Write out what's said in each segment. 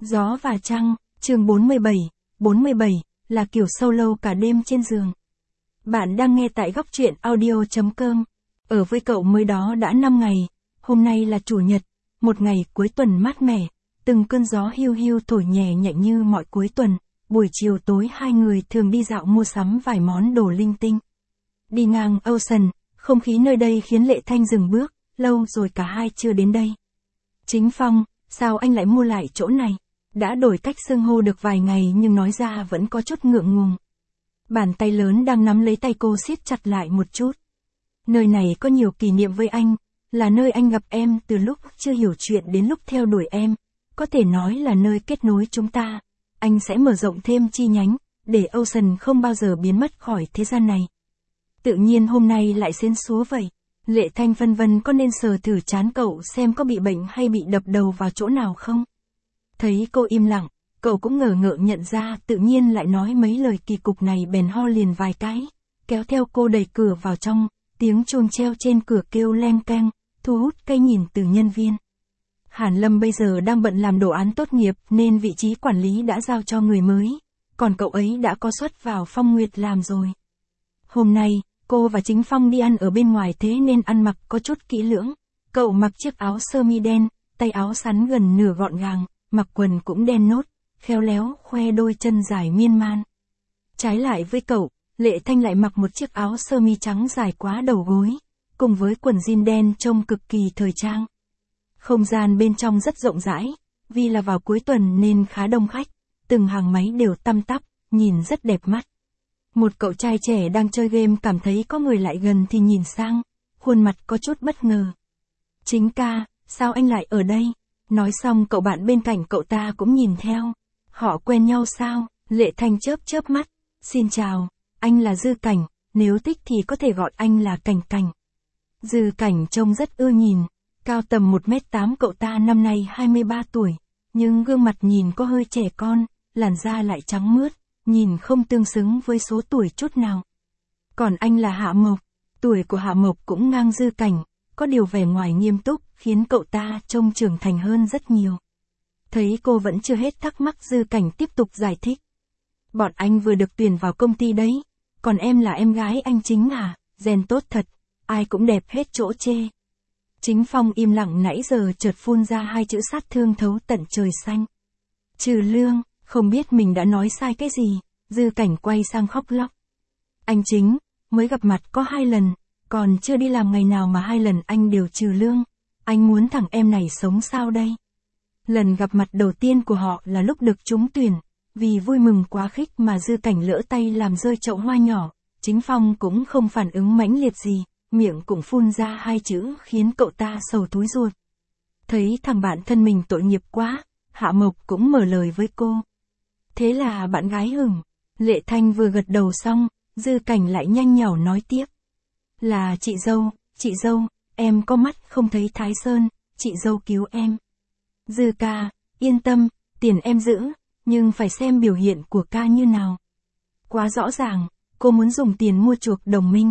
Gió và trăng, chương 47, là kiểu solo cả đêm trên giường. Bạn đang nghe tại góc truyện audio.com. Ở với cậu mới đó đã 5 ngày, hôm nay là chủ nhật, một ngày cuối tuần mát mẻ, từng cơn gió hiu hiu thổi nhẹ nhẹ như mọi cuối tuần, buổi chiều tối hai người thường đi dạo mua sắm vài món đồ linh tinh. Đi ngang Ocean, không khí nơi đây khiến Lệ Thanh dừng bước, lâu rồi cả hai chưa đến đây. Chính Phong, sao anh lại mua lại chỗ này? Đã đổi cách xưng hô được vài ngày nhưng nói ra vẫn có chút ngượng ngùng. Bàn tay lớn đang nắm lấy tay cô siết chặt lại một chút. Nơi này có nhiều kỷ niệm với anh, là nơi anh gặp em từ lúc chưa hiểu chuyện đến lúc theo đuổi em, có thể nói là nơi kết nối chúng ta. Anh sẽ mở rộng thêm chi nhánh, để Ocean không bao giờ biến mất khỏi thế gian này. Tự nhiên hôm nay lại xến xúa vậy. Lệ Thanh phân vân có nên sờ thử trán cậu xem có bị bệnh hay bị đập đầu vào chỗ nào không? Thấy cô im lặng, cậu cũng ngờ ngợ nhận ra tự nhiên lại nói mấy lời kỳ cục này bèn ho liền vài cái, kéo theo cô đẩy cửa vào trong, tiếng chuông treo trên cửa kêu leng keng, thu hút cái nhìn từ nhân viên. Hàn Lâm bây giờ đang bận làm đồ án tốt nghiệp nên vị trí quản lý đã giao cho người mới, còn cậu ấy đã có suất vào Phong Nguyệt làm rồi. Hôm nay, cô và Chính Phong đi ăn ở bên ngoài thế nên ăn mặc có chút kỹ lưỡng. Cậu mặc chiếc áo sơ mi đen, tay áo sắn gần nửa gọn gàng, mặc quần cũng đen nốt, khéo léo khoe đôi chân dài miên man. Trái lại với cậu, Lệ Thanh lại mặc một chiếc áo sơ mi trắng dài quá đầu gối, cùng với quần jean đen trông cực kỳ thời trang. Không gian bên trong rất rộng rãi, vì là vào cuối tuần nên khá đông khách, từng hàng máy đều tăm tắp, nhìn rất đẹp mắt. Một cậu trai trẻ đang chơi game cảm thấy có người lại gần thì nhìn sang, khuôn mặt có chút bất ngờ. Chính ca, sao anh lại ở đây? Nói xong cậu bạn bên cạnh cậu ta cũng nhìn theo. Họ quen nhau sao? Lệ Thanh chớp mắt. Xin chào, anh là Dư Cảnh, nếu thích thì có thể gọi anh là Cảnh Cảnh. Dư Cảnh trông rất ưa nhìn, cao tầm 1m8, cậu ta năm nay 23 tuổi, nhưng gương mặt nhìn có hơi trẻ con, làn da lại trắng mướt, nhìn không tương xứng với số tuổi chút nào. Còn anh là Hạ Mộc, tuổi của Hạ Mộc cũng ngang Dư Cảnh, có điều vẻ ngoài nghiêm túc khiến cậu ta trông trưởng thành hơn rất nhiều. Thấy cô vẫn chưa hết thắc mắc, Dư Cảnh tiếp tục giải thích. Bọn anh vừa được tuyển vào công ty đấy, còn em là em gái anh Chính à, gen tốt thật, ai cũng đẹp hết chỗ chê. Chính Phong im lặng nãy giờ chợt phun ra hai chữ sát thương thấu tận trời xanh. Trừ lương, không biết mình đã nói sai cái gì, Dư Cảnh quay sang khóc lóc. Anh Chính, mới gặp mặt có 2 lần, còn chưa đi làm ngày nào mà 2 lần anh đều trừ lương, anh muốn thằng em này sống sao đây? Lần gặp mặt đầu tiên của họ là lúc được trúng tuyển, vì vui mừng quá khích mà Dư Cảnh lỡ tay làm rơi chậu hoa nhỏ, Chính Phong cũng không phản ứng mãnh liệt gì, miệng cũng phun ra 2 chữ khiến cậu ta sầu túi ruột. Thấy thằng bạn thân mình tội nghiệp quá, Hạ Mộc cũng mở lời với cô. Thế là bạn gái hửng. Lệ Thanh vừa gật đầu xong, Dư Cảnh lại nhanh nhảu nói tiếp. Là chị dâu, em có mắt không thấy Thái Sơn, chị dâu cứu em. Dư ca, yên tâm, tiền em giữ, nhưng phải xem biểu hiện của ca như nào. Quá rõ ràng, cô muốn dùng tiền mua chuộc đồng minh.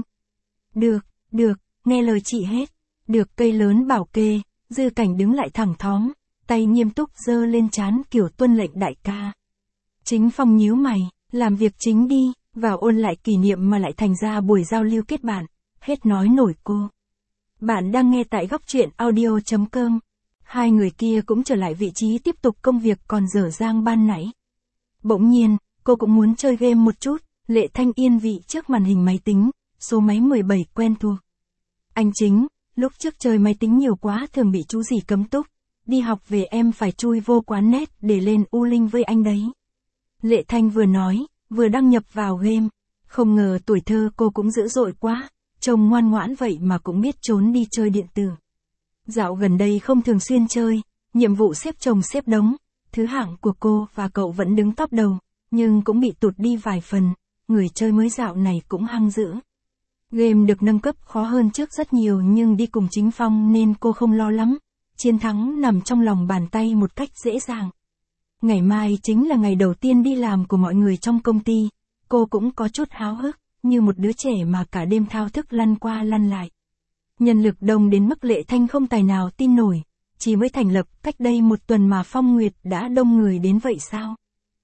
Được, nghe lời chị hết. Được cây lớn bảo kê, Dư Cảnh đứng lại thẳng thóng, tay nghiêm túc giơ lên trán kiểu tuân lệnh đại ca. Chính Phong nhíu mày, làm việc chính đi, vào ôn lại kỷ niệm mà lại thành ra buổi giao lưu kết bạn, hết nói nổi cô. Bạn đang nghe tại góc truyện audio.com. Hai người kia cũng trở lại vị trí tiếp tục công việc còn dở dang ban nãy. Bỗng nhiên, cô cũng muốn chơi game một chút, Lệ Thanh yên vị trước màn hình máy tính, số máy 17 quen thuộc. Anh Chính, lúc trước chơi máy tính nhiều quá thường bị chú gì cấm túc, đi học về em phải chui vô quán net để lên U Linh với anh đấy. Lệ Thanh vừa nói, vừa đăng nhập vào game, không ngờ tuổi thơ cô cũng dữ dội quá, trông ngoan ngoãn vậy mà cũng biết trốn đi chơi điện tử. Dạo gần đây không thường xuyên chơi, nhiệm vụ xếp chồng xếp đống, thứ hạng của cô và cậu vẫn đứng top đầu, nhưng cũng bị tụt đi vài phần, người chơi mới dạo này cũng hăng dữ. Game được nâng cấp khó hơn trước rất nhiều nhưng đi cùng Chính Phong nên cô không lo lắm, chiến thắng nằm trong lòng bàn tay một cách dễ dàng. Ngày mai chính là ngày đầu tiên đi làm của mọi người trong công ty, cô cũng có chút háo hức, như một đứa trẻ mà cả đêm thao thức lăn qua lăn lại. Nhân lực đông đến mức Lệ Thanh không tài nào tin nổi, chỉ mới thành lập cách đây 1 tuần mà Phong Nguyệt đã đông người đến vậy sao?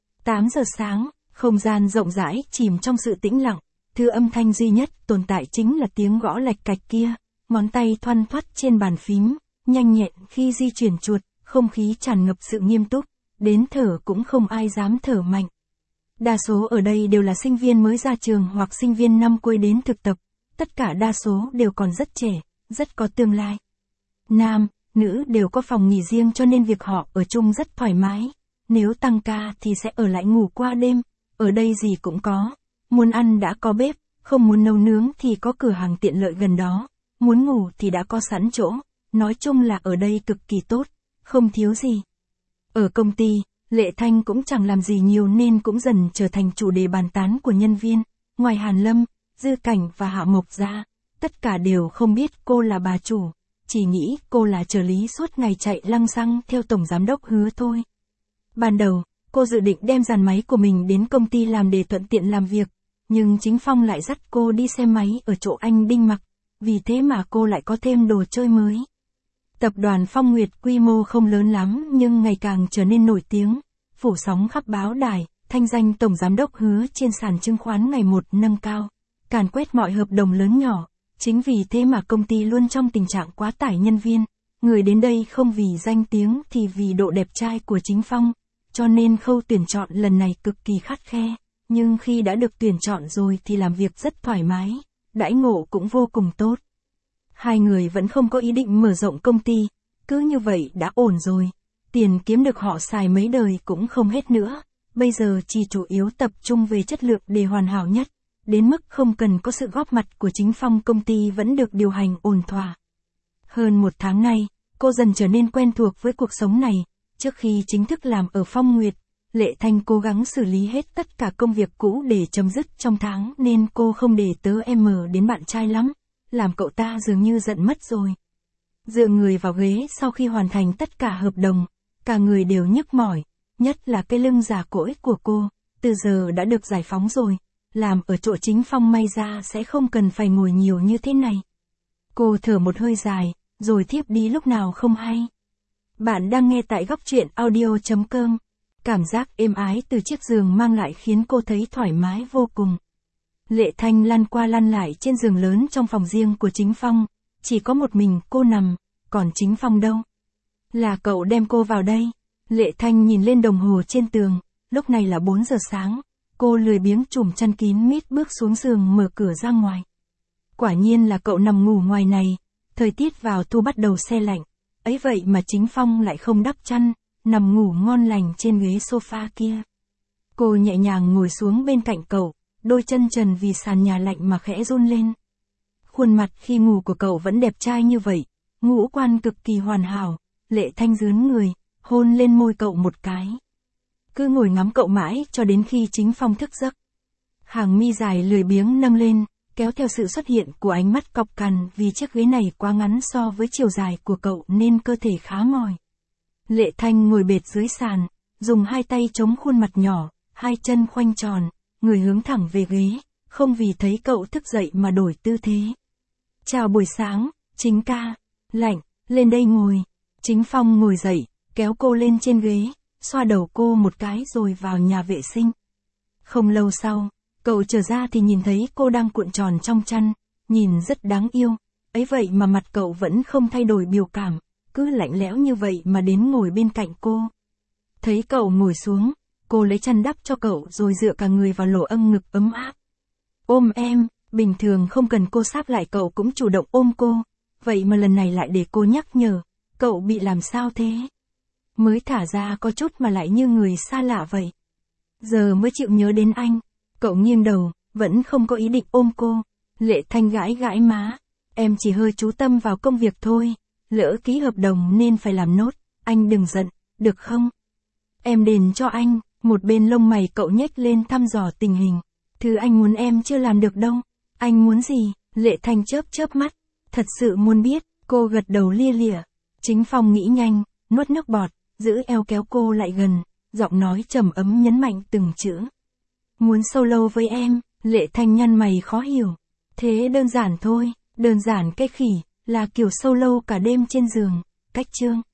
8 giờ sáng, không gian rộng rãi chìm trong sự tĩnh lặng, thứ âm thanh duy nhất tồn tại chính là tiếng gõ lạch cạch kia, ngón tay thoăn thoắt trên bàn phím, nhanh nhẹn khi di chuyển chuột, không khí tràn ngập sự nghiêm túc, đến thở cũng không ai dám thở mạnh. Đa số ở đây đều là sinh viên mới ra trường hoặc sinh viên năm cuối đến thực tập, tất cả đa số đều còn rất trẻ, rất có tương lai. Nam, nữ đều có phòng nghỉ riêng cho nên việc họ ở chung rất thoải mái. Nếu tăng ca thì sẽ ở lại ngủ qua đêm, ở đây gì cũng có. Muốn ăn đã có bếp, không muốn nấu nướng thì có cửa hàng tiện lợi gần đó, muốn ngủ thì đã có sẵn chỗ. Nói chung là ở đây cực kỳ tốt, không thiếu gì. Ở công ty, Lệ Thanh cũng chẳng làm gì nhiều nên cũng dần trở thành chủ đề bàn tán của nhân viên. Ngoài Hàn Lâm, Dư Cảnh và Hạ Mộc ra, tất cả đều không biết cô là bà chủ, chỉ nghĩ cô là trợ lý suốt ngày chạy lăng xăng theo tổng giám đốc Hứa thôi. Ban đầu, cô dự định đem dàn máy của mình đến công ty làm để thuận tiện làm việc, nhưng Chính Phong lại dắt cô đi xem máy ở chỗ anh Đinh mặc, vì thế mà cô lại có thêm đồ chơi mới. Tập đoàn Phong Nguyệt quy mô không lớn lắm nhưng ngày càng trở nên nổi tiếng, phủ sóng khắp báo đài, thanh danh tổng giám đốc Hứa trên sàn chứng khoán ngày một nâng cao, càn quét mọi hợp đồng lớn nhỏ. Chính vì thế mà công ty luôn trong tình trạng quá tải nhân viên, người đến đây không vì danh tiếng thì vì độ đẹp trai của Chính Phong, cho nên khâu tuyển chọn lần này cực kỳ khắt khe, nhưng khi đã được tuyển chọn rồi thì làm việc rất thoải mái, đãi ngộ cũng vô cùng tốt. Hai người vẫn không có ý định mở rộng công ty, cứ như vậy đã ổn rồi, tiền kiếm được họ xài mấy đời cũng không hết nữa, bây giờ chỉ chủ yếu tập trung về chất lượng để hoàn hảo nhất. Đến mức không cần có sự góp mặt của Chính Phong, công ty vẫn được điều hành ổn thỏa. Hơn 1 tháng nay, cô dần trở nên quen thuộc với cuộc sống này. Trước khi chính thức làm ở Phong Nguyệt, Lệ Thanh cố gắng xử lý hết tất cả công việc cũ để chấm dứt trong tháng nên cô không để tớ em đến bạn trai lắm, làm cậu ta dường như giận mất rồi. Dựa người vào ghế sau khi hoàn thành tất cả hợp đồng, cả người đều nhức mỏi, nhất là cái lưng già cỗi của cô, từ giờ đã được giải phóng rồi. Làm ở chỗ Chính Phong may ra sẽ không cần phải ngồi nhiều như thế này. Cô thở một hơi dài, rồi thiếp đi lúc nào không hay. Bạn đang nghe tại góc truyện audio.com. Cảm giác êm ái từ chiếc giường mang lại khiến cô thấy thoải mái vô cùng. Lệ Thanh lăn qua lăn lại trên giường lớn trong phòng riêng của Chính Phong. Chỉ có một mình cô nằm, còn Chính Phong đâu? Là cậu đem cô vào đây. Lệ Thanh nhìn lên đồng hồ trên tường, lúc này là 4 giờ sáng. Cô lười biếng trùm chăn kín mít bước xuống giường mở cửa ra ngoài. Quả nhiên là cậu nằm ngủ ngoài này, thời tiết vào thu bắt đầu se lạnh, ấy vậy mà Chính Phong lại không đắp chăn, nằm ngủ ngon lành trên ghế sofa kia. Cô nhẹ nhàng ngồi xuống bên cạnh cậu, đôi chân trần vì sàn nhà lạnh mà khẽ run lên. Khuôn mặt khi ngủ của cậu vẫn đẹp trai như vậy, ngũ quan cực kỳ hoàn hảo. Lệ Thanh rướn người, hôn lên môi cậu một cái. Cứ ngồi ngắm cậu mãi cho đến khi Chính Phong thức giấc. Hàng mi dài lười biếng nâng lên, kéo theo sự xuất hiện của ánh mắt cọc cằn vì chiếc ghế này quá ngắn so với chiều dài của cậu nên cơ thể khá mỏi. Lệ Thanh ngồi bệt dưới sàn, dùng hai tay chống khuôn mặt nhỏ, hai chân khoanh tròn, người hướng thẳng về ghế, không vì thấy cậu thức dậy mà đổi tư thế. Chào buổi sáng, Chính ca. Lạnh, lên đây ngồi. Chính Phong ngồi dậy, kéo cô lên trên ghế, xoa đầu cô một cái rồi vào nhà vệ sinh. Không lâu sau, cậu trở ra thì nhìn thấy cô đang cuộn tròn trong chăn, nhìn rất đáng yêu, ấy vậy mà mặt cậu vẫn không thay đổi biểu cảm, cứ lạnh lẽo như vậy mà đến ngồi bên cạnh cô. Thấy cậu ngồi xuống, cô lấy chăn đắp cho cậu rồi dựa cả người vào lỗ âng ngực ấm áp. Ôm em, bình thường không cần cô sáp lại cậu cũng chủ động ôm cô, vậy mà lần này lại để cô nhắc nhở, cậu bị làm sao thế? Mới thả ra có chút mà lại như người xa lạ vậy. Giờ mới chịu nhớ đến anh. Cậu nghiêng đầu, vẫn không có ý định ôm cô. Lệ Thanh gãi gãi má. Em chỉ hơi chú tâm vào công việc thôi. Lỡ ký hợp đồng nên phải làm nốt. Anh đừng giận, được không? Em đền cho anh. Một bên lông mày cậu nhếch lên thăm dò tình hình. Thứ anh muốn em chưa làm được đâu. Anh muốn gì? Lệ Thanh chớp chớp mắt. Thật sự muốn biết. Cô gật đầu lia lịa. Chính Phong nghĩ nhanh, nuốt nước bọt, giữ eo kéo cô lại gần, giọng nói trầm ấm nhấn mạnh từng chữ. Muốn solo với em. Lệ Thanh nhăn mày khó hiểu. Thế đơn giản thôi, đơn giản cái khỉ, là kiểu solo cả đêm trên giường. Cách chương.